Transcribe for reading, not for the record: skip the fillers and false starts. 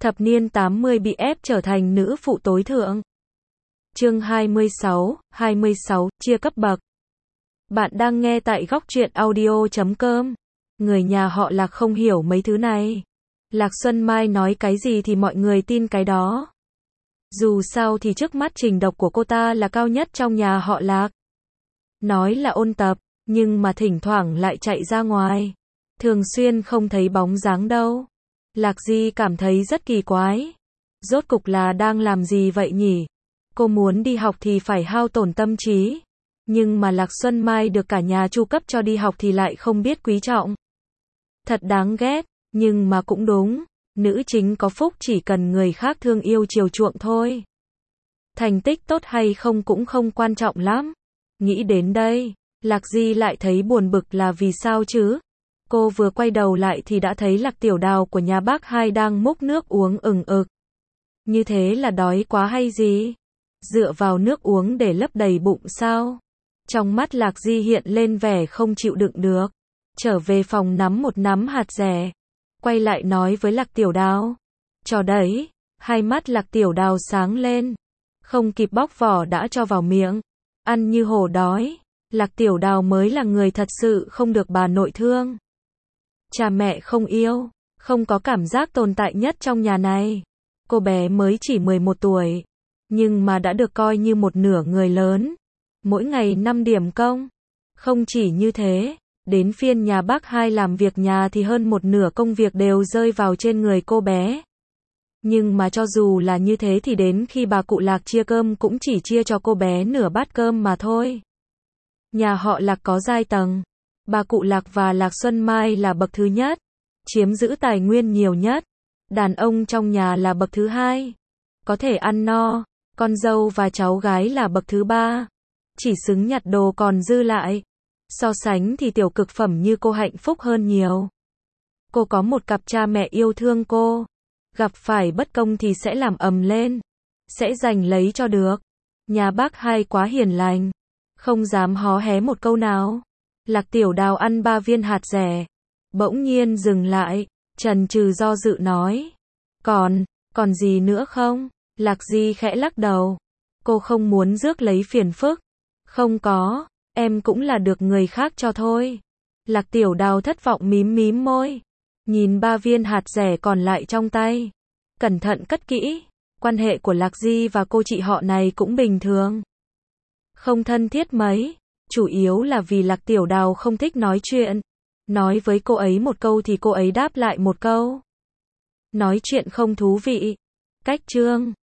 Thập niên 80 bị ép trở thành nữ phụ tối thượng. Chương 26, chia cấp bậc. Bạn đang nghe tại góc truyện audio.com. Người nhà họ Lạc không hiểu mấy thứ này. Lạc Xuân Mai nói cái gì thì mọi người tin cái đó. Dù sao thì trước mắt trình độ của cô ta là cao nhất trong nhà họ Lạc. Nói là ôn tập, nhưng mà thỉnh thoảng lại chạy ra ngoài. Thường xuyên không thấy bóng dáng đâu. Lạc Di cảm thấy rất kỳ quái. Rốt cục là đang làm gì vậy nhỉ? Cô muốn đi học thì phải hao tổn tâm trí. Nhưng mà Lạc Xuân Mai được cả nhà chu cấp cho đi học thì lại không biết quý trọng. Thật đáng ghét, nhưng mà cũng đúng. Nữ chính có phúc chỉ cần người khác thương yêu chiều chuộng thôi. Thành tích tốt hay không cũng không quan trọng lắm. Nghĩ đến đây, Lạc Di lại thấy buồn bực là vì sao chứ? Cô vừa quay đầu lại thì đã thấy Lạc Tiểu Đào của nhà bác Hai đang múc nước uống ừng ực. Như thế là đói quá hay gì? Dựa vào nước uống để lấp đầy bụng sao? Trong mắt Lạc Di hiện lên vẻ không chịu đựng được. Trở về phòng nắm một nắm hạt dẻ. Quay lại nói với Lạc Tiểu Đào. Cho đấy. Hai mắt Lạc Tiểu Đào sáng lên. Không kịp bóc vỏ đã cho vào miệng. Ăn như hổ đói. Lạc Tiểu Đào mới là người thật sự không được bà nội thương. Cha mẹ không yêu. Không có cảm giác tồn tại nhất trong nhà này. Cô bé mới chỉ 11 tuổi. Nhưng mà đã được coi như một nửa người lớn. Mỗi ngày 5 điểm công. Không chỉ như thế. Đến phiên nhà bác Hai làm việc nhà thì hơn một nửa công việc đều rơi vào trên người cô bé. Nhưng mà cho dù là như thế thì đến khi bà cụ Lạc chia cơm cũng chỉ chia cho cô bé nửa bát cơm mà thôi. Nhà họ Lạc có giai tầng. Bà cụ Lạc và Lạc Xuân Mai là bậc thứ nhất. Chiếm giữ tài nguyên nhiều nhất. Đàn ông trong nhà là bậc thứ hai. Có thể ăn no. Con dâu và cháu gái là bậc thứ ba. Chỉ xứng nhặt đồ còn dư lại. So sánh thì tiểu cực phẩm như cô hạnh phúc hơn nhiều. Cô có một cặp cha mẹ yêu thương cô. Gặp phải bất công thì sẽ làm ầm lên. Sẽ giành lấy cho được. Nhà bác Hai quá hiền lành. Không dám hó hé một câu nào. Lạc Tiểu Đào ăn 3 viên hạt dẻ. Bỗng nhiên dừng lại. Chần chừ do dự nói. Còn gì nữa không? Lạc Di khẽ lắc đầu. Cô không muốn rước lấy phiền phức. Không có. Em cũng là được người khác cho thôi. Lạc Tiểu Đào thất vọng mím môi. Nhìn 3 viên hạt dẻ còn lại trong tay. Cẩn thận cất kỹ. Quan hệ của Lạc Di và cô chị họ này cũng bình thường. Không thân thiết mấy. Chủ yếu là vì Lạc Tiểu Đào không thích nói chuyện. Nói với cô ấy một câu thì cô ấy đáp lại một câu. Nói chuyện không thú vị. Cách chương